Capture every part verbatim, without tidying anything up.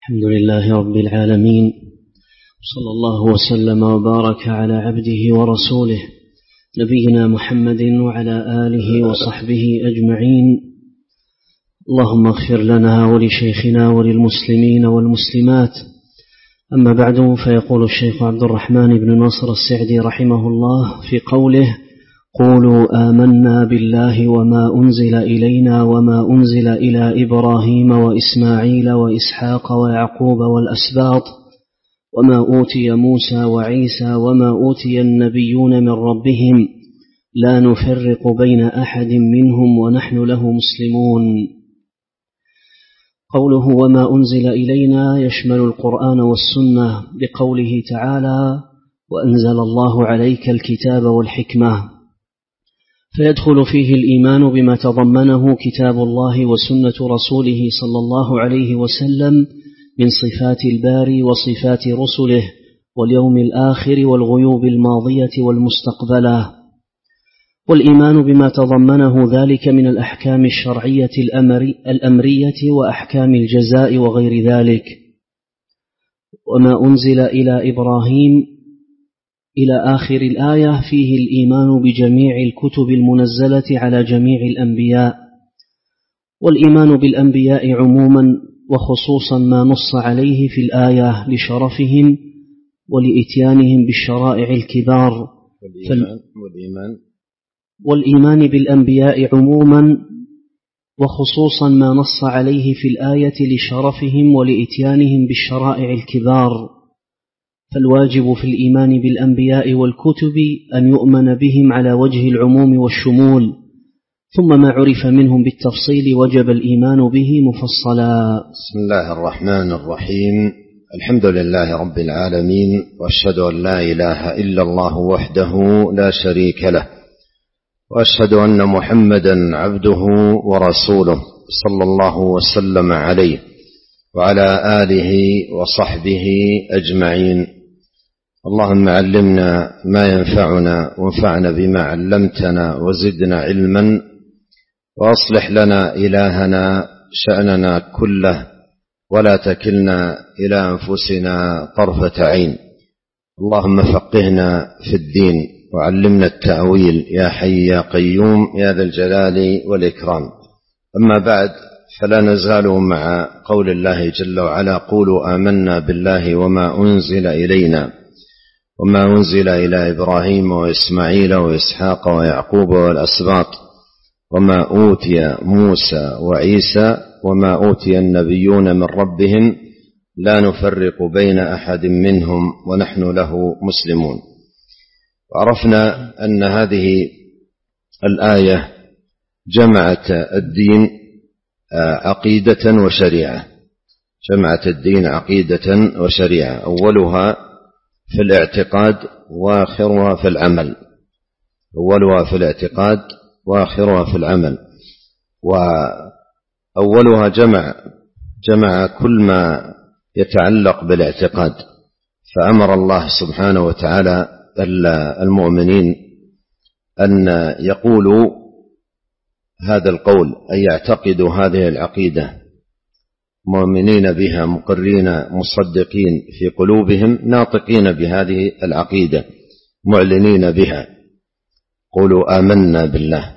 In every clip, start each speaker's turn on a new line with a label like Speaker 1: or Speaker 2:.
Speaker 1: الحمد لله رب العالمين، صلى الله وسلم وبارك على عبده ورسوله نبينا محمد وعلى آله وصحبه أجمعين. اللهم اغفر لنا ولشيخنا وللمسلمين والمسلمات. أما بعد، فيقول الشيخ عبد الرحمن بن ناصر السعدي رحمه الله في قوله: قولوا آمنا بالله وما أنزل إلينا وما أنزل إلى إبراهيم وإسماعيل وإسحاق ويعقوب والأسباط وما أوتي موسى وعيسى وما أوتي النبيون من ربهم لا نفرق بين أحد منهم ونحن له مسلمون. قوله وما أنزل إلينا يشمل القرآن والسنة بقوله تعالى: وأنزل الله عليك الكتاب والحكمة، فيدخل فيه الإيمان بما تضمنه كتاب الله وسنة رسوله صلى الله عليه وسلم من صفات الباري وصفات رسله واليوم الآخر والغيوب الماضية والمستقبلة، والإيمان بما تضمنه ذلك من الأحكام الشرعية الأمرية وأحكام الجزاء وغير ذلك. وما أنزل إلى إبراهيم إلى آخر الآية فيه الإيمان بجميع الكتب المنزلة على جميع الأنبياء، والإيمان بالأنبياء عموما وخصوصا ما نص عليه في الآية لشرفهم ولإتيانهم بالشرائع الكبار.
Speaker 2: والإيمان, والإيمان,
Speaker 1: والإيمان بالأنبياء عموما وخصوصا ما نص عليه في الآية لشرفهم ولإتيانهم بالشرائع الكبار. فالواجب في الإيمان بالأنبياء والكتب أن يؤمن بهم على وجه العموم والشمول، ثم ما عرف منهم بالتفصيل وجب الإيمان به مفصلا.
Speaker 2: بسم الله الرحمن الرحيم. الحمد لله رب العالمين، وأشهد أن لا إله إلا الله وحده لا شريك له، وأشهد أن محمدا عبده ورسوله صلى الله وسلم عليه وعلى آله وصحبه أجمعين. اللهم علمنا ما ينفعنا وانفعنا بما علمتنا وزدنا علما، وأصلح لنا إلهنا شأننا كله، ولا تكلنا إلى أنفسنا طرفة عين. اللهم فقهنا في الدين وعلمنا التأويل يا حي يا قيوم يا ذا الجلال والإكرام. أما بعد، فلا نزال مع قول الله جل وعلا: قولوا آمنا بالله وما أنزل إلينا وما أنزل إلى إبراهيم وإسماعيل وإسحاق ويعقوب والأسباط وما أوتي موسى وعيسى وما أوتي النبيون من ربهم لا نفرق بين أحد منهم ونحن له مسلمون. وعرفنا أن هذه الآية جمعت الدين عقيدة وشريعة، جمعت الدين عقيدة وشريعة، أولها في الاعتقاد وآخرها في العمل، أولها في الاعتقاد وآخرها في العمل. وأولها جمع جمع كل ما يتعلق بالاعتقاد، فأمر الله سبحانه وتعالى المؤمنين أن يقولوا هذا القول، أي يعتقدوا هذه العقيدة مؤمنين بها مقرين مصدقين في قلوبهم ناطقين بهذه العقيدة معلنين بها. قولوا آمنا بالله.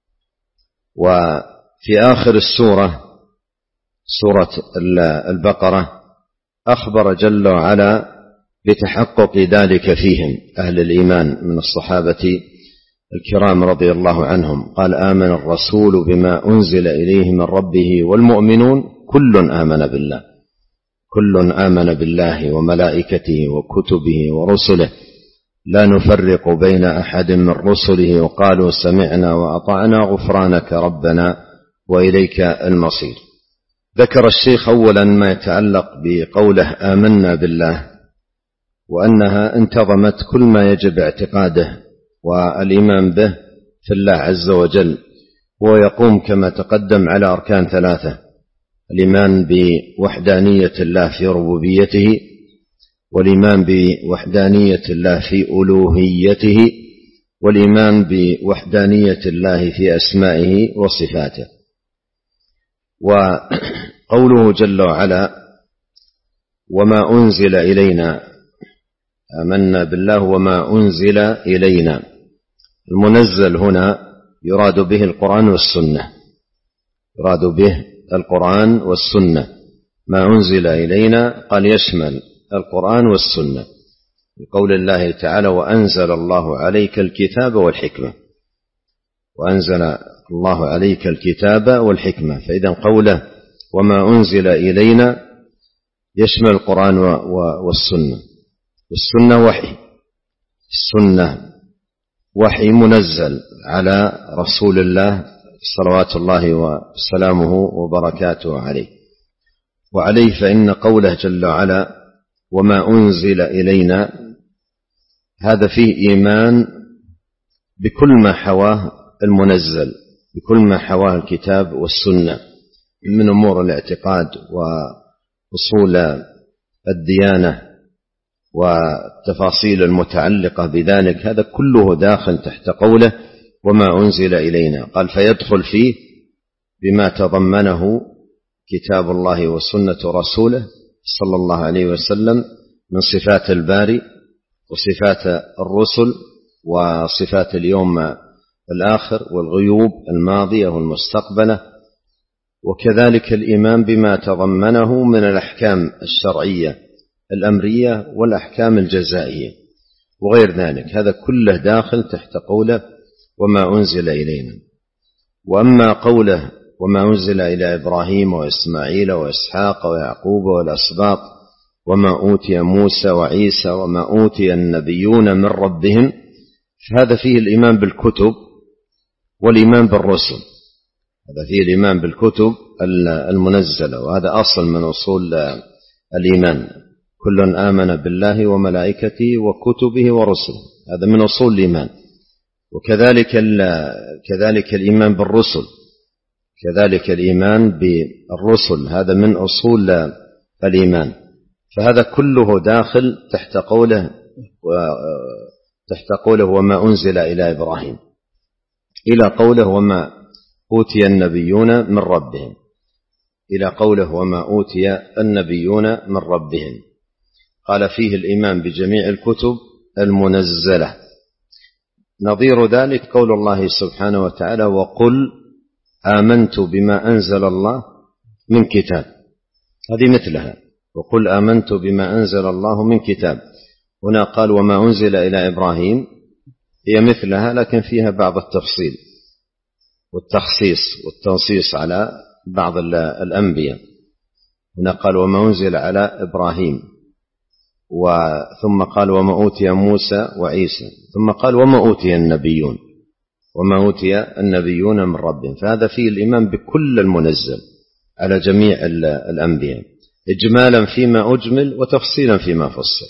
Speaker 2: وفي آخر السورة سورة البقرة أخبر جل وعلا بتحقق ذلك فيهم أهل الإيمان من الصحابة الكرام رضي الله عنهم. قال: آمن الرسول بما أنزل إليه من ربه والمؤمنون كل آمن بالله كل آمن بالله وملائكته وكتبه ورسله لا نفرق بين أحد من رسله وقالوا سمعنا وأطعنا غفرانك ربنا وإليك المصير. ذكر الشيخ أولا ما يتعلق بقوله آمنا بالله، وأنها انتظمت كل ما يجب اعتقاده والإيمان به في الله عز وجل، ويقوم كما تقدم على أركان ثلاثة: الإيمان بوحدانية الله في ربوبيته، والإيمان بوحدانية الله في ألوهيته، والإيمان بوحدانية الله في أسمائه وصفاته. وقوله جل وعلا وما أنزل إلينا، آمنا بالله وما أنزل إلينا. المنزل هنا يراد به القرآن والسنة، يراد به القرآن والسنة. ما أنزل إلينا قال يشمل القرآن والسنة، بقول الله تعالى وأنزل الله عليك الكتاب والحكمة، وأنزل الله عليك الكتاب والحكمة. فإذا قوله وما أنزل إلينا يشمل القرآن والسنة. والسنة وحي، السنة وحي منزل على رسول الله صلوات الله وسلامه وبركاته عليه وعليه. فإن قوله جل وعلا وما أنزل إلينا هذا فيه إيمان بكل ما حواه المنزل، بكل ما حواه الكتاب والسنة من أمور الاعتقاد وأصول الديانة والتفاصيل المتعلقة بذلك، هذا كله داخل تحت قوله وما أنزل إلينا. قال فيدخل فيه بما تضمنه كتاب الله وسنة رسوله صلى الله عليه وسلم من صفات الباري وصفات الرسل وصفات اليوم الآخر والغيوب الماضية والمستقبلة، وكذلك الإيمان بما تضمنه من الأحكام الشرعية الأمرية والأحكام الجزائية وغير ذلك. هذا كله داخل تحت قوله وما أنزل إلينا. وأما قوله وما أنزل إلى إبراهيم وإسماعيل وإسحاق ويعقوب والأسباط وما أوتي موسى وعيسى وما أوتي النبيون من ربهم، فهذا فيه الإيمان بالكتب والإيمان بالرسل، هذا فيه الإيمان بالكتب المنزلة، وهذا أصل من أصول الإيمان. كل آمن بالله وملائكته وكتبه ورسله، هذا من أصول الإيمان. وكذلك كذلك الإيمان بالرسل، كذلك الإيمان بالرسل هذا من أصول الإيمان. فهذا كله داخل تحت قوله تحت قوله وما أنزل إلى إبراهيم إلى قوله وما أوتي النبيون من ربهم، إلى قوله وما أوتي النبيون من ربهم. قال فيه الإيمان بجميع الكتب المنزلة. نظير ذلك قول الله سبحانه وتعالى وقل آمنت بما أنزل الله من كتاب، هذه مثلها وقل آمنت بما أنزل الله من كتاب. هنا قال وما أنزل إلى إبراهيم، هي مثلها لكن فيها بعض التفصيل والتخصيص والتنصيص على بعض الأنبياء. هنا قال وما أنزل على إبراهيم، وثم قال وما أوتي موسى وعيسى، ثم قال وما أوتي النبيون، وما أوتي النبيون من ربهم. فهذا فيه الإيمان بكل المنزل على جميع الأنبياء إجمالا فيما أجمل وتفصيلا فيما فصل،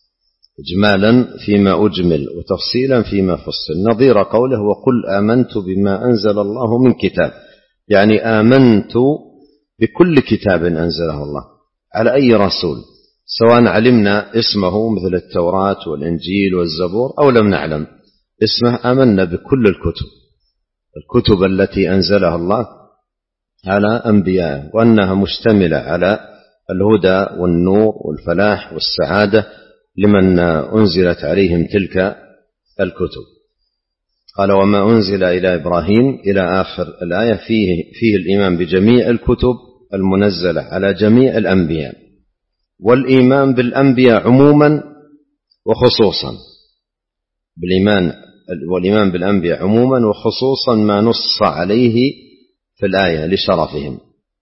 Speaker 2: إجمالا فيما أجمل وتفصيلا فيما فصل. نظير قوله وقل آمنت بما أنزل الله من كتاب، يعني آمنت بكل كتاب أنزله الله على أي رسول، سواء علمنا اسمه مثل التوراة والإنجيل والزبور أو لم نعلم اسمه، آمنا بكل الكتب الكتب التي أنزلها الله على أنبيائه، وأنها مشتملة على الهدى والنور والفلاح والسعادة لمن أنزلت عليهم تلك الكتب. قال وما أنزل إلى إبراهيم إلى آخر الآية فيه, فيه الإيمان بجميع الكتب المنزلة على جميع الأنبياء، والإيمان بالأنبياء عموما وخصوصا، بالإيمان والإيمان بالأنبياء عموما وخصوصا ما نص عليه في الآية لشرفهم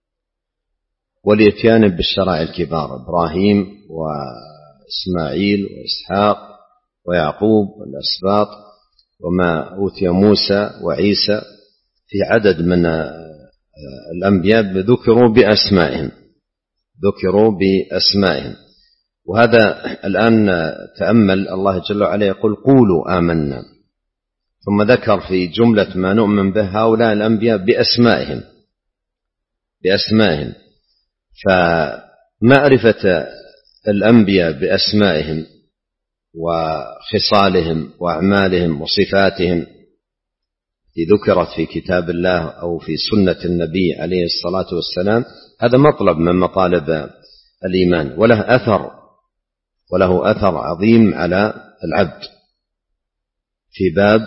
Speaker 2: والإتيان بالشرائع الكبار إبراهيم وإسماعيل وإسحاق ويعقوب والأسباط وما أوتي موسى وعيسى. في عدد من الأنبياء ذكروا بأسمائهم ذكروا بأسمائهم وهذا الآن تأمل الله جل وعلا يقول قولوا آمنا، ثم ذكر في جملة ما نؤمن به هؤلاء الأنبياء بأسمائهم بأسمائهم فمعرفة الأنبياء بأسمائهم وخصالهم وأعمالهم وصفاتهم ذكرت في كتاب الله أو في سنة النبي عليه الصلاة والسلام، هذا مطلب من مطالب الإيمان، وله أثر وله أثر عظيم على العبد في باب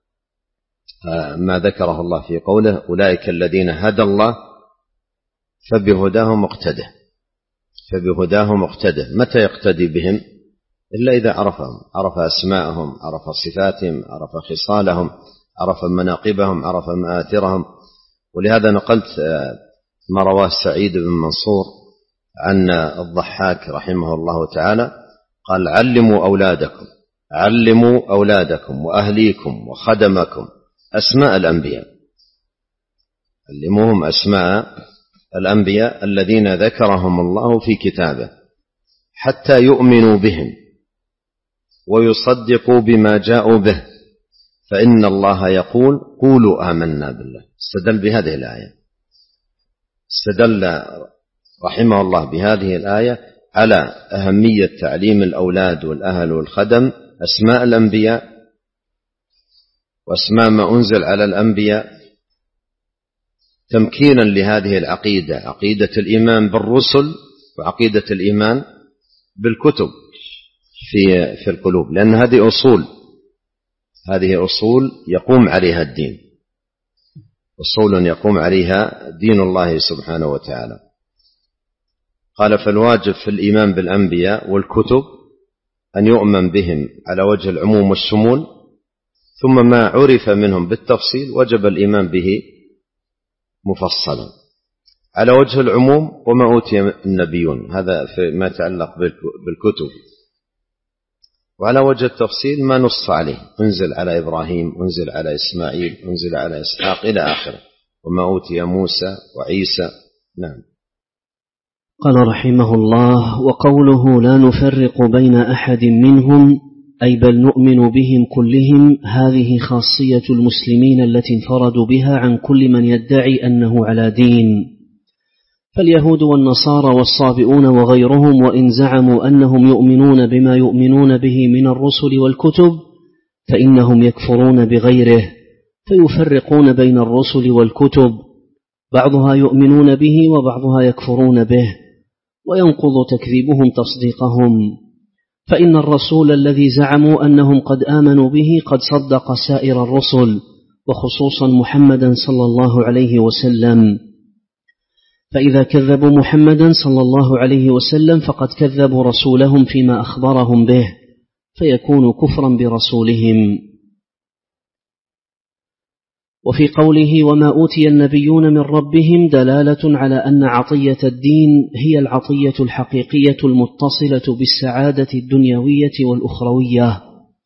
Speaker 2: ما ذكره الله في قوله أولئك الذين هدى الله فبهداه مقتده فبهداه مقتده. متى يقتدي بهم؟ إلا إذا عرفهم، عرف أسماءهم، عرف صفاتهم، عرف خصالهم، عرف مناقبهم، عرف مآثرهم. ولهذا نقلت ما رواه سعيد بن منصور عن الضحاك رحمه الله تعالى قال علموا أولادكم علموا أولادكم وأهليكم وخدمكم أسماء الأنبياء، علموهم أسماء الأنبياء الذين ذكرهم الله في كتابه حتى يؤمنوا بهم ويصدقوا بما جاءوا به، فإن الله يقول قولوا آمنا بالله. استدل بهذه الآية استدل رحمه الله بهذه الآية على أهمية تعليم الأولاد والأهل والخدم أسماء الأنبياء وأسماء ما أنزل على الأنبياء، تمكينا لهذه العقيدة، عقيدة الإيمان بالرسل وعقيدة الإيمان بالكتب في في القلوب، لأن هذه أصول هذه أصول يقوم عليها الدين، أصول يقوم عليها دين الله سبحانه وتعالى. قال فالواجب في الإيمان بالأنبياء والكتب أن يؤمن بهم على وجه العموم والشمول، ثم ما عرف منهم بالتفصيل وجب الإيمان به مفصلا على وجه العموم وما أوتي النبيون، هذا ما يتعلق بالكتب، وعلى وجه التفصيل ما نص عليه، انزل على إبراهيم، انزل على إسماعيل، انزل على إسحاق إلى آخره، وما أوتي موسى وعيسى. نعم.
Speaker 1: قال رحمه الله: وقوله لا نفرق بين أحد منهم أي بل نؤمن بهم كلهم، هذه خاصية المسلمين التي انفردوا بها عن كل من يدعي أنه على دين، فاليهود والنصارى والصابئون وغيرهم وإن زعموا أنهم يؤمنون بما يؤمنون به من الرسل والكتب فإنهم يكفرون بغيره، فيفرقون بين الرسل والكتب، بعضها يؤمنون به وبعضها يكفرون به، وينقض تكذيبهم تصديقهم، فإن الرسول الذي زعموا أنهم قد آمنوا به قد صدق سائر الرسل وخصوصا محمدا صلى الله عليه وسلم، فإذا كذبوا محمدا صلى الله عليه وسلم فقد كذبوا رسولهم فيما أخبرهم به، فيكون كفرا برسولهم. وفي قوله وما أوتي النبيون من ربهم دلالة على أن عطية الدين هي العطية الحقيقية المتصلة بالسعادة الدنيوية والأخروية.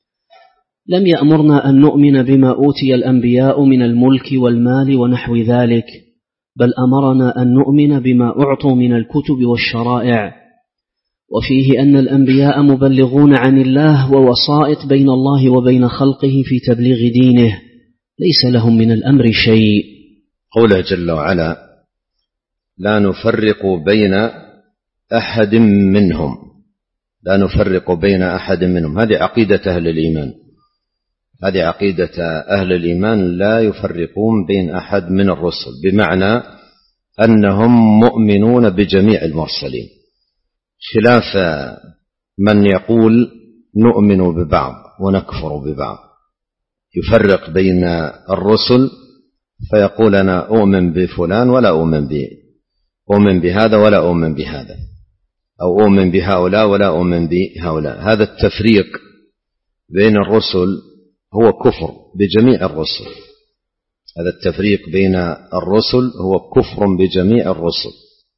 Speaker 1: لم يأمرنا أن نؤمن بما أوتي الأنبياء من الملك والمال ونحو ذلك، بل أمرنا أن نؤمن بما أعطوا من الكتب والشرائع، وفيه أن الأنبياء مبلغون عن الله ووسائط بين الله وبين خلقه في تبليغ دينه، ليس لهم من الأمر شيء.
Speaker 2: قوله جل وعلا لا نفرق بين أحد منهم، لا نفرق بين أحد منهم، هذه عقيدة أهل الإيمان، هذه عقيدة أهل الإيمان، لا يفرقون بين أحد من الرسل، بمعنى أنهم مؤمنون بجميع المرسلين، خلاف من يقول نؤمن ببعض ونكفر ببعض، يفرق بين الرسل فيقول أنا أؤمن بفلان ولا أؤمن به، أؤمن بهذا ولا أؤمن بهذا، أو أؤمن بهؤلاء ولا أؤمن بهؤلاء. هذا التفريق بين الرسل هو كفر بجميع الرسل، هذا التفريق بين الرسل هو كفر بجميع الرسل.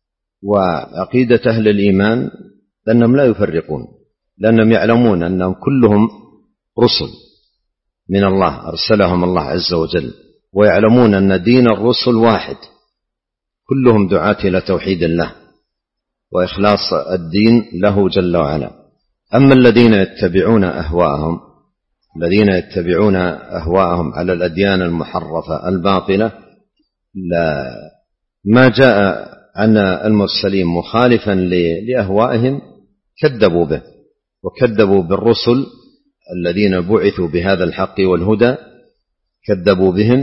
Speaker 2: وعقيدة أهل الإيمان لأنهم لا يفرقون، لأنهم يعلمون أنهم كلهم رسل من الله أرسلهم الله عز وجل، ويعلمون أن دين الرسل واحد، كلهم دعاة إلى توحيد الله وإخلاص الدين له جل وعلا. أما الذين يتبعون أهواءهم الذين يتبعون أهواءهم على الأديان المحرفة الباطلة، لا ما جاء عن المرسلين مخالفا لأهوائهم كذبوا به، وكذبوا بالرسل الذين بعثوا بهذا الحق والهدى، كذبوا بهم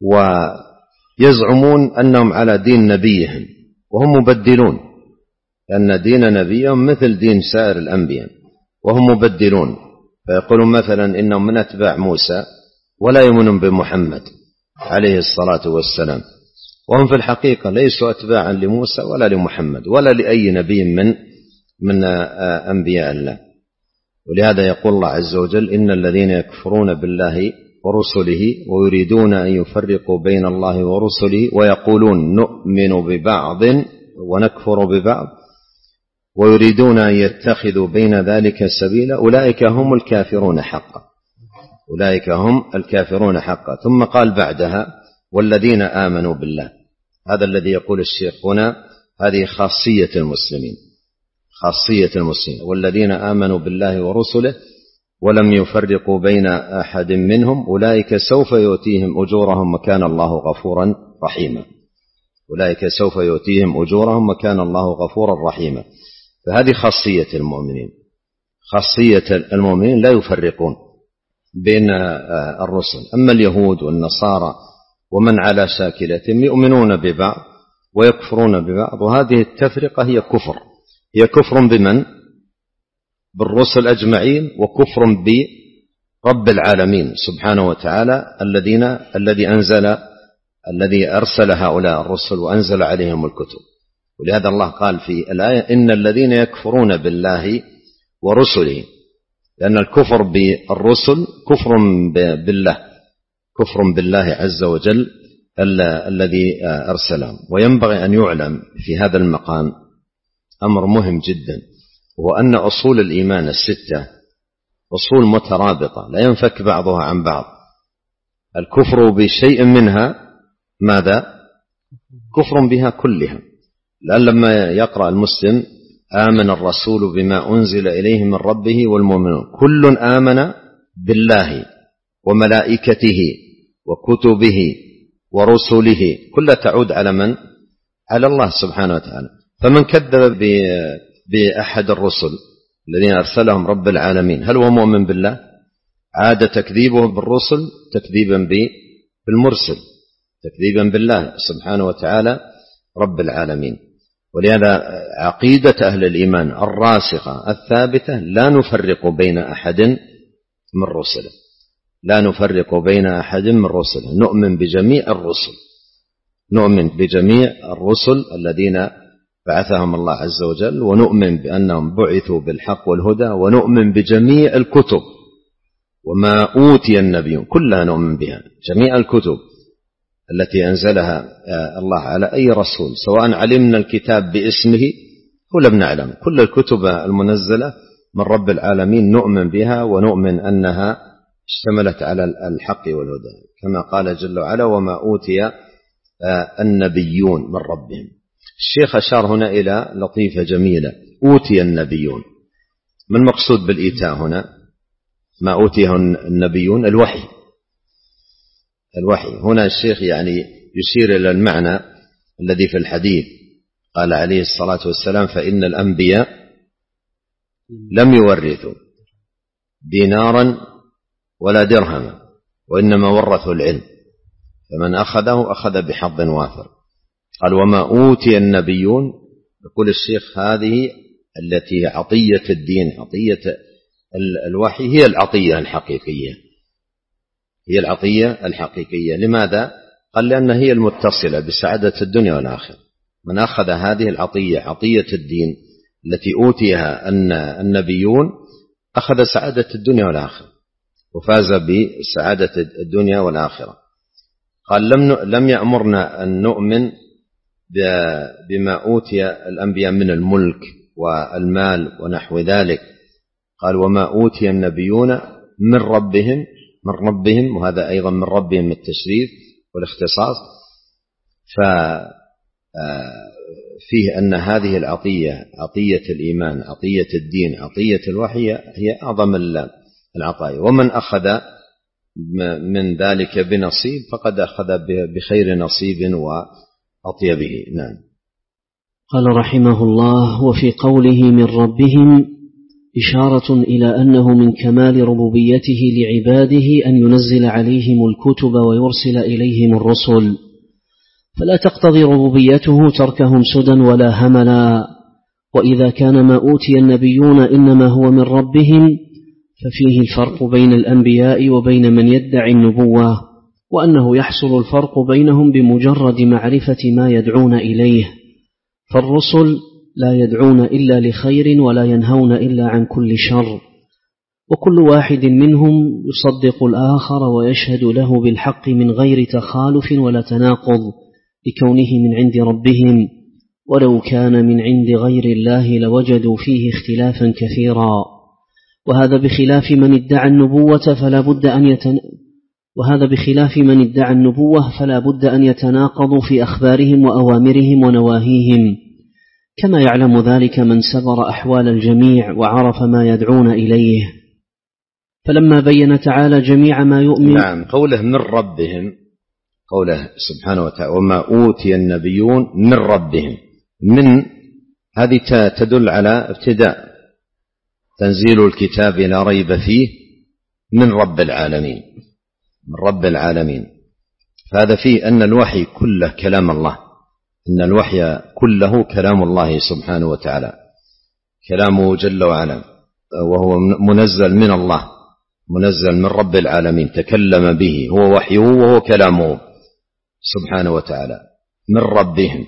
Speaker 2: ويزعمون أنهم على دين نبيهم وهم مبدلون، لأن دين نبيهم مثل دين سائر الأنبياء، وهم مبدلون، فيقولون مثلا إنهم من أتباع موسى ولا يؤمنون بمحمد عليه الصلاة والسلام، وهم في الحقيقة ليسوا أتباعا لموسى ولا لمحمد ولا لأي نبي من من أنبياء الله. ولهذا يقول الله عز وجل: إن الذين يكفرون بالله ورسله ويريدون أن يفرقوا بين الله ورسله ويقولون نؤمن ببعض ونكفر ببعض ويريدون أن يتخذوا بين ذلك سبيلا أولئك هم الكافرون حقا، أولئك هم الكافرون حقا. ثم قال بعدها: والذين آمنوا بالله. هذا الذي يقول الشيخ هنا، هذه خاصية المسلمين، خاصية المسلمين. والذين آمنوا بالله ورسله ولم يفرقوا بين أحد منهم أولئك سوف يؤتيهم أجورهم وكان الله غفورا رحيما، أولئك سوف يؤتيهم أجورهم وكان الله غفورا رحيما. فهذه خاصية المؤمنين، خاصية المؤمنين لا يفرقون بين الرسل. أما اليهود والنصارى ومن على شاكلتهم يؤمنون ببعض ويكفرون ببعض، وهذه التفرقة هي كفر، هي كفر بمن؟ بالرسل أجمعين، وكفر برب العالمين سبحانه وتعالى الذين الذي أنزل الذي أرسل هؤلاء الرسل وأنزل عليهم الكتب. ولهذا الله قال في الآية: إن الذين يكفرون بالله ورسله، لأن الكفر بالرسل كفر بالله، كفر بالله عز وجل الذي أرسلهم. وينبغي أن يعلم في هذا المقام أمر مهم جدا، هو أن أصول الإيمان الستة أصول مترابطة لا ينفك بعضها عن بعض. الكفر بشيء منها ماذا؟ كفر بها كلها. لأن لما يقرأ المسلم: آمن الرسول بما أنزل إليه من ربه والمؤمنون كل آمن بالله وملائكته وكتبه ورسله، كلها تعود على من؟ على الله سبحانه وتعالى. فمن كذب بأحد الرسل الذين أرسلهم رب العالمين هل هو مؤمن بالله؟ عاد تكذيبه بالرسل تكذيبا بالمرسل، تكذيبا بالله سبحانه وتعالى رب العالمين. ولهذا عقيدة أهل الإيمان الراسخة الثابتة لا نفرق بين أحد من رسله، لا نفرق بين أحد من رسله، نؤمن بجميع الرسل، نؤمن بجميع الرسل الذين بعثهم الله عز وجل، ونؤمن بأنهم بعثوا بالحق والهدى، ونؤمن بجميع الكتب وما أوتي النبيون كلها نؤمن بها، جميع الكتب التي أنزلها الله على أي رسول، سواء علمنا الكتاب باسمه أو لم نعلم، كل الكتب المنزلة من رب العالمين نؤمن بها، ونؤمن أنها اشتملت على الحق والهدى، كما قال جل وعلا: وما أوتي النبيون من ربهم. الشيخ أشار هنا إلى لطيفة جميلة: أوتي النبيون. ما المقصود بالإيتاء هنا؟ ما أوتيه النبيون الوحي، الوحي. هنا الشيخ يعني يشير إلى المعنى الذي في الحديث، قال عليه الصلاة والسلام: فإن الأنبياء لم يورثوا دينارا ولا درهما وإنما ورثوا العلم، فمن أخذه أخذ بحظ وافر. قال: وما أوتي النبيون، يقول الشيخ هذه التي عطية الدين، عطية الوحي، هي العطية الحقيقية، هي العطية الحقيقية. لماذا؟ قال: لأن هي المتصلة بسعادة الدنيا والآخرة. من أخذ هذه العطية، عطية الدين التي أوتيها النبيون، أخذ سعادة الدنيا والآخرة وفاز بسعادة الدنيا والآخرة. قال: لم لم يأمرنا أن نؤمن بما أوتي الأنبياء من الملك والمال ونحو ذلك. قال: وما أوتي النبيون من ربهم، من ربهم، وهذا أيضا من ربهم التشريف والاختصاص. ففيه أن هذه العطية، عطية الإيمان، عطية الدين، عطية الوحي، هي أعظم العطايا، ومن أخذ من ذلك بنصيب فقد أخذ بخير نصيب وأطيبه. نعم.
Speaker 1: قال رحمه الله: وفي قوله من ربهم إشارة إلى أنه من كمال ربوبيته لعباده أن ينزل عليهم الكتب ويرسل إليهم الرسل، فلا تقتضي ربوبيته تركهم سدى ولا هملا، وإذا كان ما أوتي النبيون إنما هو من ربهم ففيه الفرق بين الأنبياء وبين من يدعي النبوة، وأنه يحصل الفرق بينهم بمجرد معرفة ما يدعون إليه، فالرسل لا يدعون إلا لخير ولا ينهون إلا عن كل شر، وكل واحد منهم يصدق الآخر ويشهد له بالحق من غير تخالف ولا تناقض لكونه من عند ربهم، ولو كان من عند غير الله لوجدوا فيه اختلافا كثيرا. وهذا بخلاف من ادعى النبوة فلا بد أن يتن... وهذا بخلاف من ادعى النبوة فلا بد أن يتناقضوا في أخبارهم وأوامرهم ونواهيهم، كما يعلم ذلك من سبر أحوال الجميع وعرف ما يدعون إليه. فلما بين تعالى جميع ما يؤمن
Speaker 2: نعم قوله من ربهم، قوله سبحانه وتعالى وما أوتي النبيون من ربهم، من هذه تدل على ابتداء تنزيل الكتاب لا ريب فيه من رب العالمين، من رب العالمين. فهذا فيه أن الوحي كله كلام الله، أن الوحي كله كلام الله سبحانه وتعالى، كلامه جل وعلا، وهو منزل من الله، منزل من رب العالمين، تكلم به، هو وحيه وهو كلامه سبحانه وتعالى من ربهم.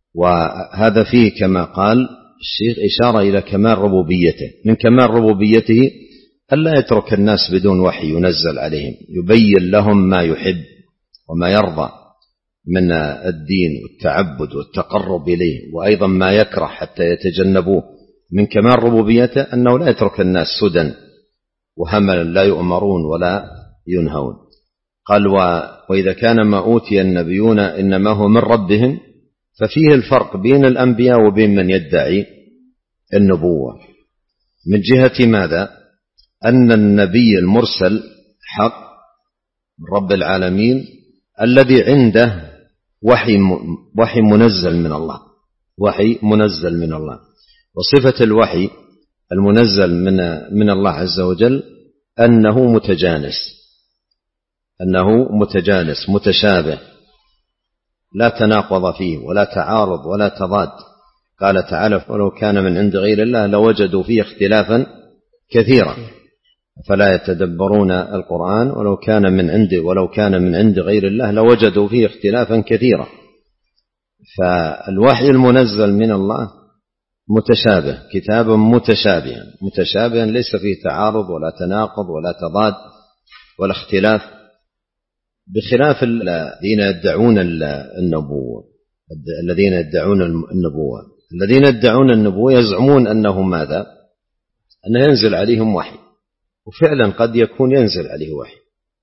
Speaker 2: وهذا فيه كما قال الشيخ إشارة إلى كمال ربوبيته، من كمال ربوبيته ألا يترك الناس بدون وحي ينزل عليهم، يبين لهم ما يحب وما يرضى من الدين والتعبد والتقرب إليه، وأيضا ما يكره حتى يتجنبوه. من كمال ربوبيته أنه لا يترك الناس سدى وهملا لا يؤمرون ولا ينهون. قال وإذا كان ما أوتي النبيون إنما هو من ربهم، ففيه الفرق بين الأنبياء وبين من يدعي النبوة، من جهة ماذا؟ أن النبي المرسل حق من رب العالمين الذي عنده وحي وحي منزل من الله، وحي منزل من الله. وصفة الوحي المنزل من من الله عز وجل أنه متجانس، أنه متجانس متشابه، لا تناقض فيه ولا تعارض ولا تضاد. قال تعالى ولو كان من عند غير الله لوجدوا فيه اختلافا كثيرا فلا يتدبرون القرآن ولو كان من عند ولو كان من عند غير الله لوجدوا فيه اختلافا كثيرا. فالوحي المنزل من الله متشابه، كتابا متشابها، متشابها ليس فيه تعارض ولا تناقض ولا تضاد ولا اختلاف، بخلاف الذين يدعون النبوة. الذين يدعون النبوة الذين يدعون النبوة يزعمون أنه ماذا؟ أنه ينزل عليهم وحي، وفعلا قد يكون ينزل عليه وحي،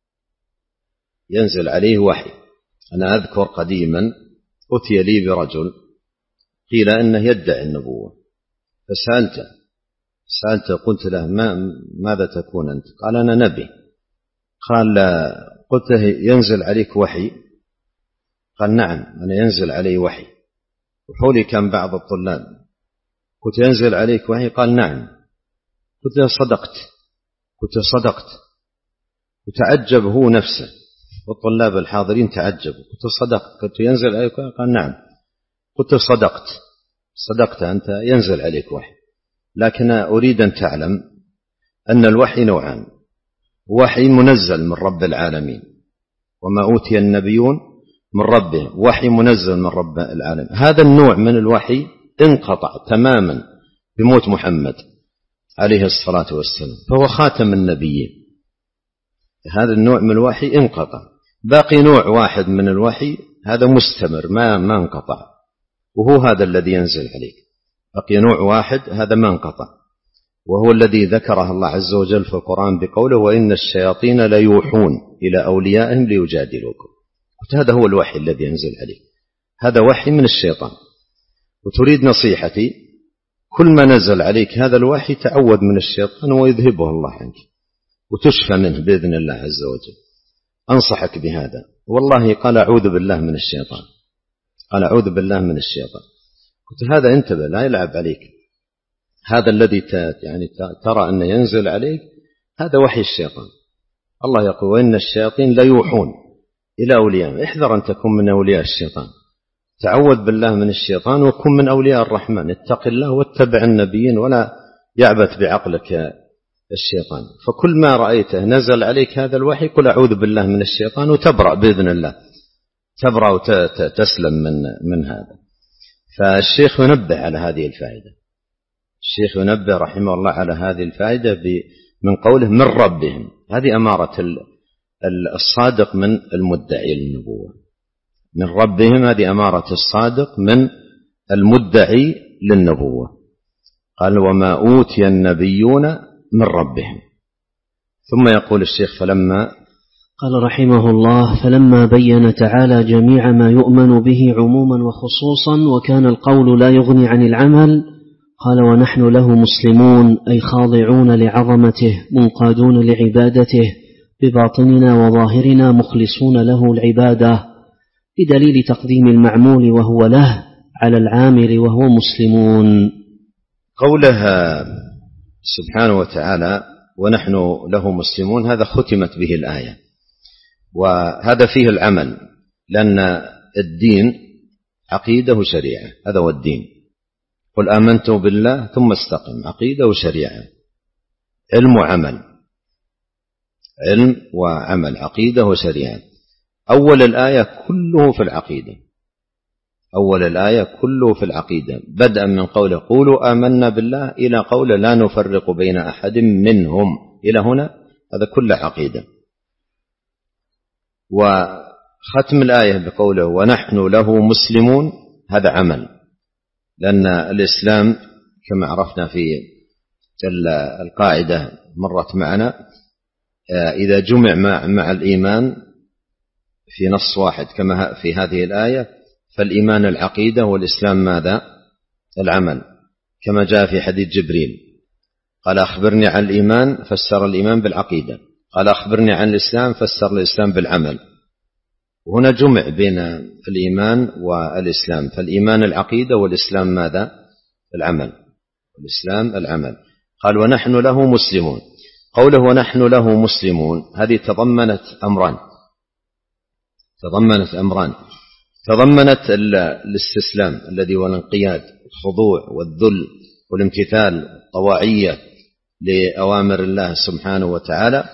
Speaker 2: ينزل عليه وحي. أنا أذكر قديما أتي لي برجل قيل أنه يدعي النبوة، فسألته سألته قلت له ما ماذا تكون أنت؟ قال أنا نبي. قال قلت له ينزل عليك وحي؟ قال نعم أنا ينزل علي وحي. وحولي كان بعض الطلاب، قلت ينزل عليك وحي؟ قال نعم. قلت له صدقت، قلت صدقت. وتعجب هو نفسه والطلاب الحاضرين تعجبوا. قلت صدقت، قلت ينزل عليك وحي؟ قال نعم. قلت صدقت، صدقت أنت ينزل عليك وحي، لكن أريد أن تعلم أن الوحي نوعان، وحي منزل من رب العالمين وما أوتي النبيون من ربهم، وحي منزل من رب العالمين. هذا النوع من الوحي انقطع تماما بموت محمد عليه الصلاة والسلام، فهو خاتم النبيين. هذا النوع من الوحي انقطع. باقي نوع واحد من الوحي هذا مستمر ما ما انقطع، وهو هذا الذي ينزل عليك. بقي نوع واحد هذا ما انقطع، وهو الذي ذكره الله عز وجل في القرآن بقوله وإن الشياطين ليوحون إلى أوليائهم ليجادلوكم. هذا هو الوحي الذي ينزل عليك، هذا وحي من الشيطان. وتريد نصيحتي كل ما نزل عليك هذا الوحي تعوذ من الشيطان ويذهبه الله عنك وتشفى منه بإذن الله عز وجل. أنصحك بهذا. والله قال أعوذ بالله من الشيطان، قال أعوذ بالله من الشيطان. قلت هذا انتبه لا يلعب عليك، هذا الذي يعني ترى أنه ينزل عليك هذا وحي الشيطان. الله يقول وإن الشياطين لا يوحون إلى أولياء، احذر أن تكون من أولياء الشيطان. تعوذ بالله من الشيطان وكن من أولياء الرحمن، اتق الله واتبع النبيين ولا يعبث بعقلك الشيطان. فكل ما رأيته نزل عليك هذا الوحي قل أعوذ بالله من الشيطان وتبرأ بإذن الله، تبرأ وتسلم من من هذا. فالشيخ ينبه على هذه الفائدة، الشيخ ينبه رحمه الله على هذه الفائدة من قوله من ربهم، هذه أمارة الصادق من المدعي للنبوة، من ربهم هذه أمارة الصادق من المدعي للنبوة. قال وما أوتي النبيون من ربهم. ثم يقول الشيخ فلما
Speaker 1: قال رحمه الله فلما بين تعالى جميع ما يؤمن به عموما وخصوصا وكان القول لا يغني عن العمل، قال ونحن له مسلمون أي خاضعون لعظمته منقادون لعبادته بباطننا وظاهرنا مخلصون له العبادة، بدليل تقديم المعمول وهو له على العامل وهو مسلمون.
Speaker 2: قولها سبحانه وتعالى ونحن له مسلمون هذا ختمت به الآية، وهذا فيه العمل، لأن الدين عقيدة وشريعة، هذا هو الدين. قل آمنت بالله ثم استقم، عقيدة وشريعة، علم وعمل، علم وعمل، عقيدة وشريعة. أول الآية كله في العقيدة، أول الآية كله في العقيدة، بدءا من قوله قولوا آمنا بالله إلى قوله لا نفرق بين أحد منهم، إلى هنا هذا كله عقيدة. وختم الآية بقوله ونحن له مسلمون هذا عمل، لأن الإسلام كما عرفنا في القاعدة مرت معنا إذا جمع مع الإيمان في نص واحد كما في هذه الآية فالإيمان العقيدة والإسلام ماذا؟ العمل، كما جاء في حديث جبريل قال أخبرني عن الإيمان فسر الإيمان بالعقيدة، قال أخبرني عن الإسلام فسر الإسلام بالعمل. وهنا جمع بين الإيمان والإسلام، فالإيمان العقيدة والإسلام ماذا؟ العمل، والإسلام العمل. قال ونحن له مسلمون، قوله ونحن له مسلمون هذه تضمنت أمران، تضمنت أمران تضمنت الاستسلام الذي هو الانقياد، الخضوع والذل والامتثال والطواعية لأوامر الله سبحانه وتعالى،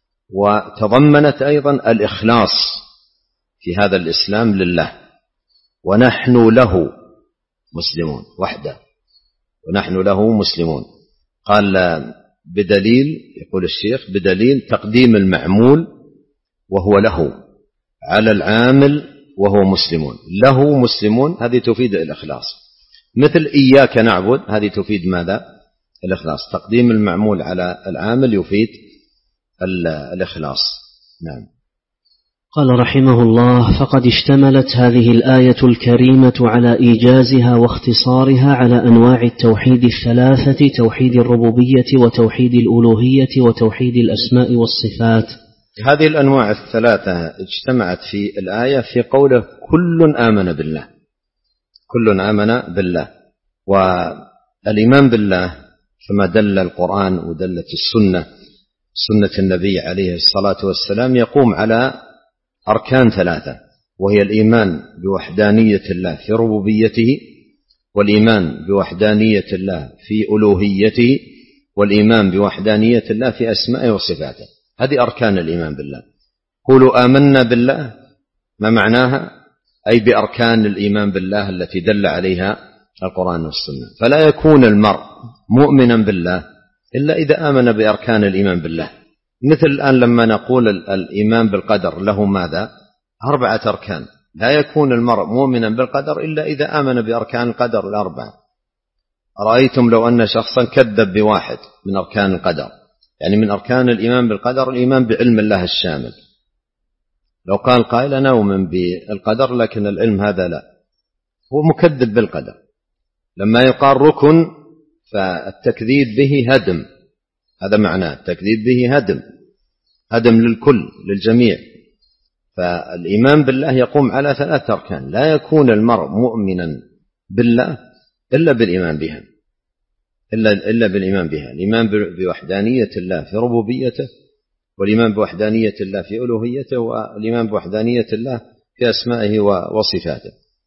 Speaker 2: وتضمنت أيضا الإخلاص في هذا الإسلام لله. ونحن له مسلمون وحده، ونحن له مسلمون. قال بدليل، يقول الشيخ بدليل تقديم المعمول وهو له على العامل وهو مسلمون. له مسلمون هذه تفيد الإخلاص، مثل إياك نعبد هذه تفيد ماذا؟ الإخلاص. تقديم المعمول على العامل يفيد الإخلاص. نعم.
Speaker 1: قال رحمه الله فقد اشتملت هذه الآية الكريمة على إيجازها واختصارها على أنواع التوحيد الثلاثة، توحيد الربوبية وتوحيد الألوهية وتوحيد الأسماء والصفات.
Speaker 2: هذه الأنواع الثلاثة اجتمعت في الآية في قوله كل آمن بالله، كل آمن بالله. والإيمان بالله كما دل القرآن ودلت السنة، سنة النبي عليه الصلاة والسلام، يقوم على أركان ثلاثة، وهي الإيمان بوحدانية الله في ربوبيته، والإيمان بوحدانية الله في ألوهيته، والإيمان بوحدانية الله في أسمائه وصفاته. هذه أركان الإيمان بالله. قولوا آمنا بالله ما معناها؟ أي بأركان الإيمان بالله التي دل عليها القرآن والسنة. فلا يكون المرء مؤمنا بالله إلا إذا آمن بأركان الإيمان بالله. مثل الآن لما نقول الإيمان بالقدر له ماذا؟ أربعة أركان. لا يكون المرء مؤمنا بالقدر إلا إذا آمن بأركان القدر الأربعة. أرأيتم لو أن شخصا كذب بواحد من أركان القدر، يعني من أركان الإيمان بالقدر الإيمان بعلم الله الشامل، لو قال قائل أنا أؤمن بالقدر لكن العلم هذا لا، هو مكذب بالقدر. لما يقال ركن فالتكذيب به هدم، هذا معناه التكذيب به هدم، هدم للكل للجميع. فالإيمان بالله يقوم على ثلاث أركان، لا يكون المرء مؤمنا بالله إلا بالإيمان بها، إلا, إلا بالإيمان بها. الإيمان بوحدانية الله في ربوبيته، والإيمان بوحدانية الله في ألوهيته، والإيمان بوحدانية الله في أسمائه وصفاته.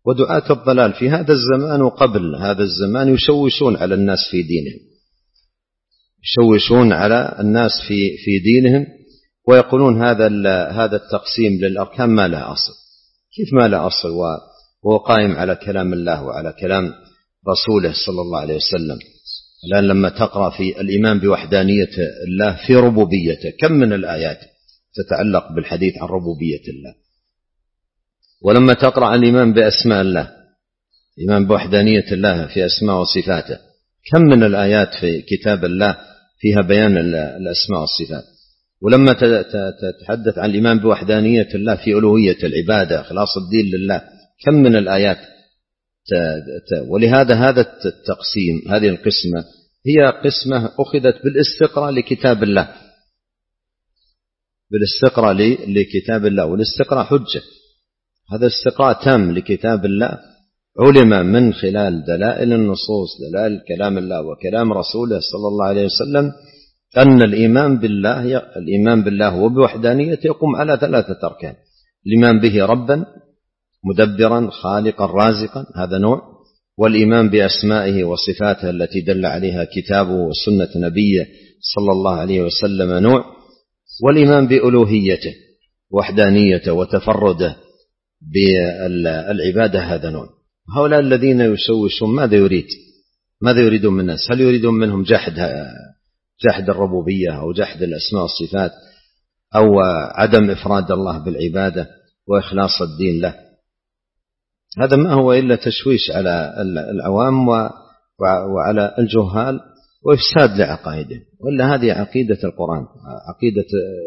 Speaker 2: ودعاة الضلال في هذا الزمان وقبل هذا الزمان يشوشون على الناس في دينهم، يشوشون على الناس في في دينهم ويقولون هذا هذا التقسيم للأركان ما له أصل. كيف ما له أصل وهو قائم على كلام الله وعلى كلام رسوله صلى الله عليه وسلم؟ الآن لما تقرأ في الإيمان بوحدانية الله في ربوبيته، كم من الآيات تتعلق بالحديث عن ربوبية الله؟ ولما تقرأ عن الإيمان بأسماء الله، الإيمان بوحدانية الله في أسماء وصفاته، كم من الآيات في كتاب الله فيها بيان الأسماء والصفات. ولما تتحدث عن الإيمان بوحدانية الله في ألوهية العبادة، إخلاص الدين لله، كم من الآيات. ولهذا هذا التقسيم، هذه القسمة هي قسمة أخذت بالاستقراء لكتاب الله، بالاستقراء لكتاب الله، والاستقراء حجة. هذا استقراء تام لكتاب الله علم من خلال دلائل النصوص، دلائل كلام الله وكلام رسوله صلى الله عليه وسلم، أن الإيمان بالله الإيمان بالله وبوحدانيته يقوم على ثلاثة أركان: الإيمان به ربا مدبرا خالقا رازقا، هذا نوع، والإيمان بأسمائه وصفاته التي دل عليها كتابه وسنة نبيه صلى الله عليه وسلم نوع، والإيمان بألوهيته وحدانيته وتفرده بالعبادة هذا نوع. هؤلاء الذين يشوشون ماذا يريد؟ ماذا يريدون من الناس؟ هل يريدون منهم جحد جحد الربوبية أو جحد الأسماء والصفات أو عدم إفراد الله بالعبادة وإخلاص الدين له؟ هذا ما هو إلا تشويش على العوام وعلى الجهال وإفساد لعقائدهم. ولا هذه عقيدة القرآن، عقيدة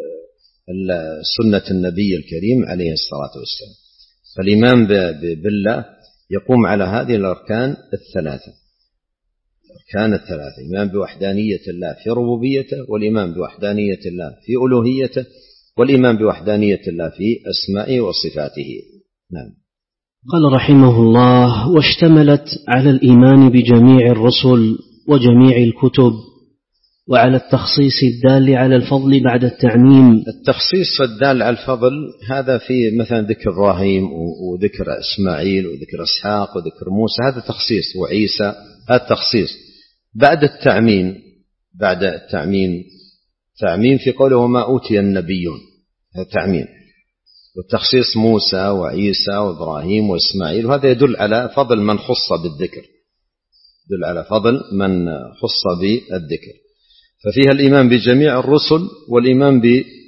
Speaker 2: سنة النبي الكريم عليه الصلاة والسلام. فالإيمان بالله يقوم على هذه الأركان الثلاثة، الأركان الثلاثة: الإيمان بوحدانية الله في ربوبيته، والإيمان بوحدانية الله في ألوهيته، والإيمان بوحدانية الله في أسمائه وصفاته. نعم.
Speaker 1: قال رحمه الله: واشتملت على الإيمان بجميع الرسل وجميع الكتب، وعلى التخصيص الدال على الفضل بعد التعميم.
Speaker 2: التخصيص الدال على الفضل هذا في مثلا ذكر إبراهيم وذكر إسماعيل وذكر إسحاق وذكر موسى، هذا تخصيص، وعيسى، هذا تخصيص. بعد التعميم، بعد التعميم تعميم في قوله وما أوتي النبيون، هذا تعميم. والتخصيص موسى وعيسى وإبراهيم وإسماعيل، وهذا يدل على فضل من خص بالذكر، يدل على فضل من خص بالذكر. ففيها الإيمان بجميع الرسل والإيمان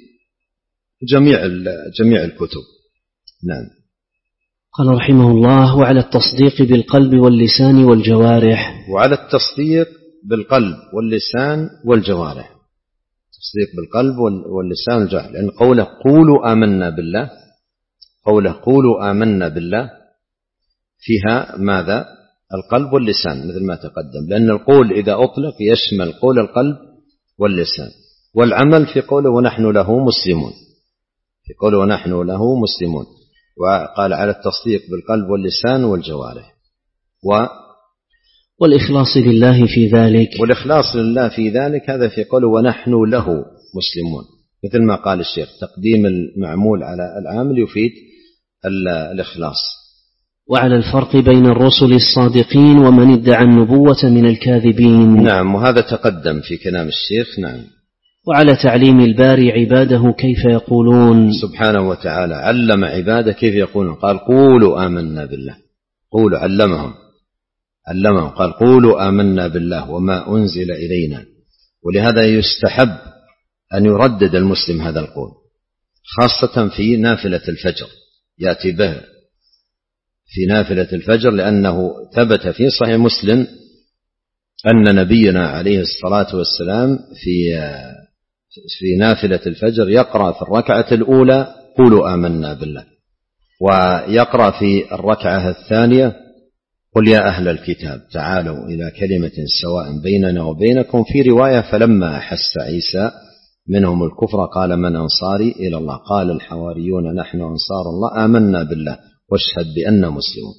Speaker 2: بجميع جميع الكتب. نعم.
Speaker 1: قال رحمه الله: وعلى التصديق بالقلب واللسان والجوارح.
Speaker 2: وعلى التصديق بالقلب واللسان والجوارح، تصديق بالقلب واللسان والجوارح، لأن قوله قولوا آمنا بالله، قوله قولوا آمنا بالله فيها ماذا؟ القلب واللسان مثل ما تقدم، لأن القول إذا أطلق يشمل قول القلب واللسان، والعمل في قوله ونحن له مسلمون، في قوله ونحن له مسلمون. وقال على التصديق بالقلب واللسان والجوارح و
Speaker 1: والإخلاص لله في ذلك،
Speaker 2: والإخلاص لله في ذلك، هذا في قوله ونحن له مسلمون، مثل ما قال الشيخ تقديم المعمول على العامل يفيد الإخلاص.
Speaker 1: وعلى الفرق بين الرسل الصادقين ومن ادعى النبوة من الكاذبين.
Speaker 2: نعم، وهذا تقدم في كلام الشيخ. نعم.
Speaker 1: وعلى تعليم الباري عباده كيف يقولون،
Speaker 2: سبحانه وتعالى علم عباده كيف يقولون، قال قولوا آمنا بالله، قولوا، علمهم علمهم قال قولوا آمنا بالله وما أنزل إلينا. ولهذا يستحب أن يردد المسلم هذا القول، خاصة في نافلة الفجر، يأتي به في نافلة الفجر، لأنه ثبت في صحيح مسلم أن نبينا عليه الصلاة والسلام في في نافلة الفجر يقرأ في الركعة الأولى قولوا آمنا بالله، ويقرأ في الركعة الثانية قل يا أهل الكتاب تعالوا إلى كلمة سواء بيننا وبينكم. في رواية فلما أحس عيسى منهم الكفر قال من أنصاري إلى الله، قال الحواريون نحن أنصار الله آمنا بالله واشهد بأننا مسلمون.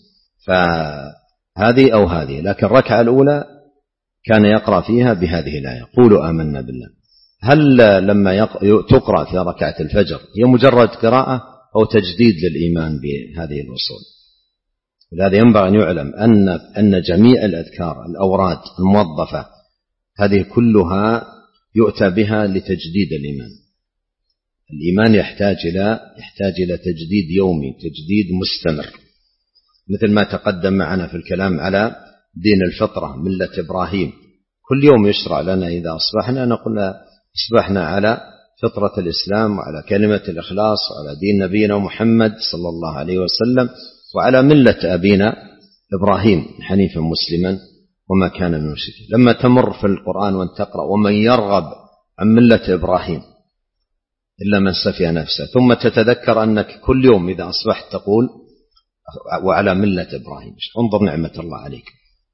Speaker 2: فهذه أو هذه، لكن الركعة الأولى كان يقرأ فيها بهذه الآية قولوا آمنا بالله. هل لما تقرأ في ركعة الفجر هي مجرد قراءة أو تجديد للإيمان بهذه الأصول؟ ولهذا ينبغي أن يعلم أن أن جميع الأذكار الأوراد الموظفة هذه كلها يؤتى بها لتجديد الإيمان. الإيمان يحتاج إلى يحتاج إلى تجديد يومي، تجديد مستمر، مثل ما تقدم معنا في الكلام على دين الفطرة ملة إبراهيم. كل يوم يشرع لنا إذا أصبحنا نقول أصبحنا على فطرة الإسلام وعلى كلمة الإخلاص وعلى دين نبينا محمد صلى الله عليه وسلم وعلى ملة أبينا إبراهيم حنيفا مسلما وما كان من المشركين. لما تمر في القرآن وأن تقرأ ومن يرغب عن ملة إبراهيم إلا من سفه نفسه، ثم تتذكر أنك كل يوم إذا أصبحت تقول وعلى ملة إبراهيم، انظر نعمة الله عليك،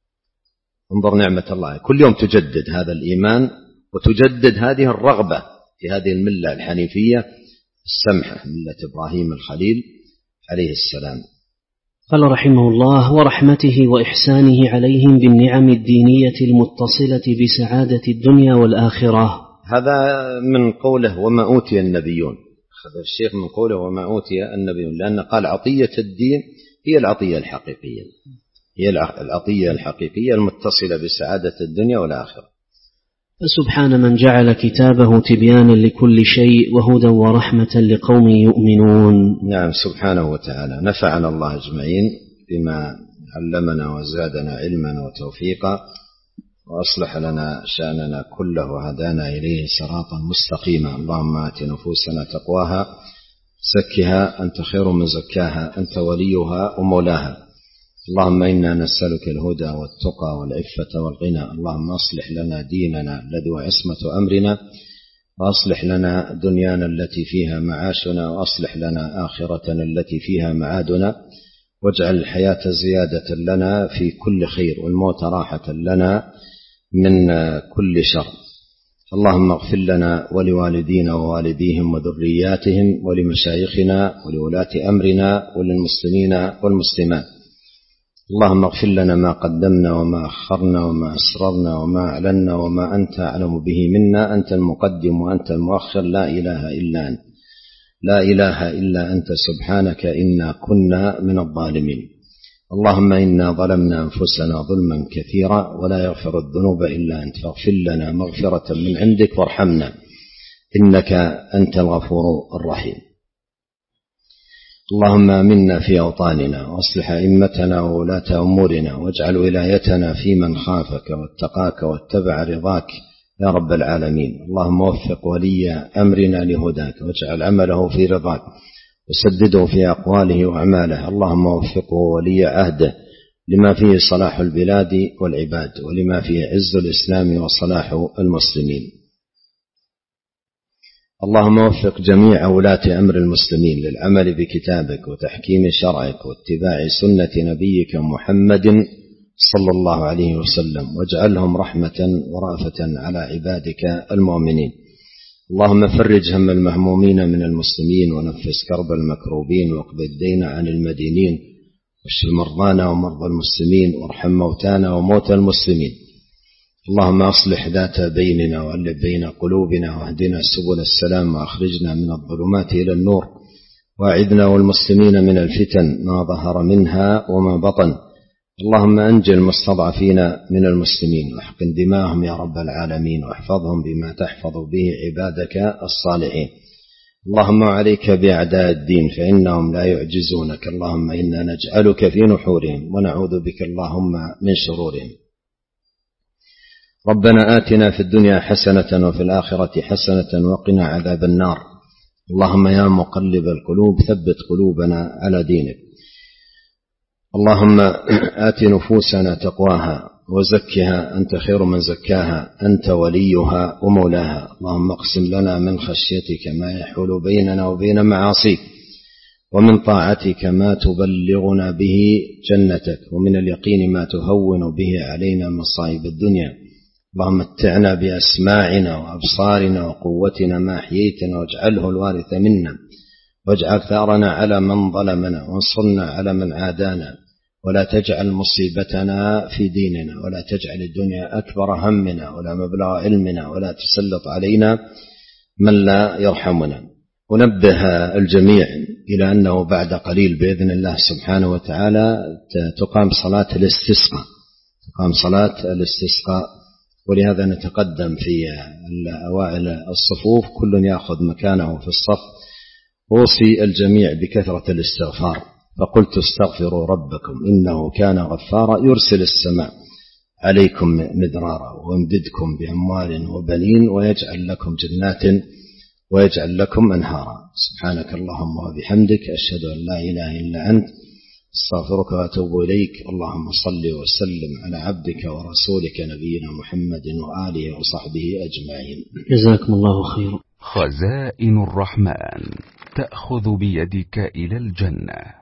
Speaker 2: انظر نعمة الله عليك. كل يوم تجدد هذا الإيمان وتجدد هذه الرغبة في هذه الملة الحنيفية السمحة، ملة إبراهيم الخليل عليه السلام.
Speaker 1: قال رحمه الله: ورحمته وإحسانه عليهم بالنعم الدينية المتصلة بسعادة الدنيا والآخرة.
Speaker 2: هذا من قوله وما أوتي النبيون، أخذ الشيخ من قوله وما أوتي النبيون، لأن قال عطية الدين هي العطية الحقيقية، هي العطية الحقيقية المتصلة بسعادة الدنيا والآخرة.
Speaker 1: فسبحان من جعل كتابه تبيانا لكل شيء وهدى ورحمة لقوم يؤمنون.
Speaker 2: نعم سبحانه وتعالى. نفعنا الله أجمعين بما علمنا وزادنا علما وتوفيقا، وأصلح لنا شأننا كله وهدانا إليه صراطا مستقيما. اللهم آت نفوسنا تقواها زكها أنت خير من زكاها أنت وليها ومولاها. اللهم إنا نسألك الهدى والتقى والعفة والغنى. اللهم أصلح لنا ديننا الذي هو عصمة أمرنا، وأصلح لنا دنيانا التي فيها معاشنا، وأصلح لنا آخرتنا التي فيها معادنا، واجعل الحياة زيادة لنا في كل خير والموت راحة لنا من كل شر. اللهم اغفر لنا ولوالدينا ووالديهم وذرياتهم ولمشايخنا ولولاة أمرنا وللمسلمين والمسلمات. اللهم اغفر لنا ما قدمنا وما أخرنا وما أسررنا وما أعلنا وما أنت أعلم به منا، أنت المقدم وأنت المؤخر، لا إله إلا أنت، لا إله إلا أنت سبحانك إنا كنا من الظالمين. اللهم إنا ظلمنا أنفسنا ظلما كثيرا ولا يغفر الذنوب إلا أنت، فاغفر لنا مغفرة من عندك وارحمنا إنك أنت الغفور الرحيم. اللهم آمنا في أوطاننا وأصلح أئمتنا وولاة أمورنا، واجعل ولايتنا في من خافك واتقاك واتبع رضاك يا رب العالمين. اللهم وفق ولي أمرنا لهداك، واجعل عمله في رضاك، وسدده في أقواله وأعماله. اللهم وفقه ولي عهده لما فيه صلاح البلاد والعباد، ولما فيه عز الإسلام وصلاح المسلمين. اللهم وفق جميع ولاة أمر المسلمين للعمل بكتابك وتحكيم شرعك واتباع سنة نبيك محمد صلى الله عليه وسلم، واجعلهم رحمة ورأفة على عبادك المؤمنين. اللهم فرج هم المهمومين من المسلمين، ونفس كرب المكروبين، واقض الدين عن المدينين، واشف مرضانا ومرضى المسلمين، وارحم موتانا وموتى المسلمين. اللهم أصلح ذات بيننا وألف بين قلوبنا، واهدنا سبل السلام، وأخرجنا من الظلمات إلى النور، واعذنا والمسلمين من الفتن ما ظهر منها وما بطن. اللهم أنجل المستضعفين من المسلمين، واحقن دماءهم يا رب العالمين، واحفظهم بما تحفظ به عبادك الصالحين. اللهم عليك بأعداء الدين فإنهم لا يعجزونك. اللهم إنا نجعلك في نحورهم ونعوذ بك اللهم من شرورهم. ربنا آتنا في الدنيا حسنة وفي الآخرة حسنة وقنا عذاب النار. اللهم يا مقلب القلوب ثبت قلوبنا على دينك. اللهم آت نفوسنا تقواها وزكها أنت خير من زكاها أنت وليها ومولاها. اللهم اقسم لنا من خشيتك ما يحول بيننا وبين معاصيك، ومن طاعتك ما تبلغنا به جنتك، ومن اليقين ما تهون به علينا مصائب الدنيا. اللهم متعنا بأسماعنا وأبصارنا وقوتنا ما أحييتنا، واجعله الوارث منا، واجعل ثارنا على من ظلمنا، وانصرنا على من عادانا، ولا تجعل مصيبتنا في ديننا، ولا تجعل الدنيا أكبر همنا ولا مبلغ علمنا، ولا تسلط علينا من لا يرحمنا. ونبه الجميع إلى أنه بعد قليل بإذن الله سبحانه وتعالى تقام صلاة الاستسقاء تقام صلاة الاستسقاء ولهذا نتقدم في أوائل الصفوف كل يأخذ مكانه في الصف. أوصي الجميع بكثرة الاستغفار، فقلت استغفروا ربكم إنه كان غفارا يرسل السماء عليكم مدرارا ويمددكم بأموال وبنين ويجعل لكم جنات ويجعل لكم أنهارا. سبحانك اللهم وبحمدك أشهد أن لا إله إلا أنت استغفرك وأتوب إليك. اللهم صل وسلم على عبدك ورسولك نبينا محمد وآله وصحبه أجمعين.
Speaker 1: جزاكم الله خيرا.
Speaker 3: خزائن الرحمن تأخذ بيدك إلى الجنة.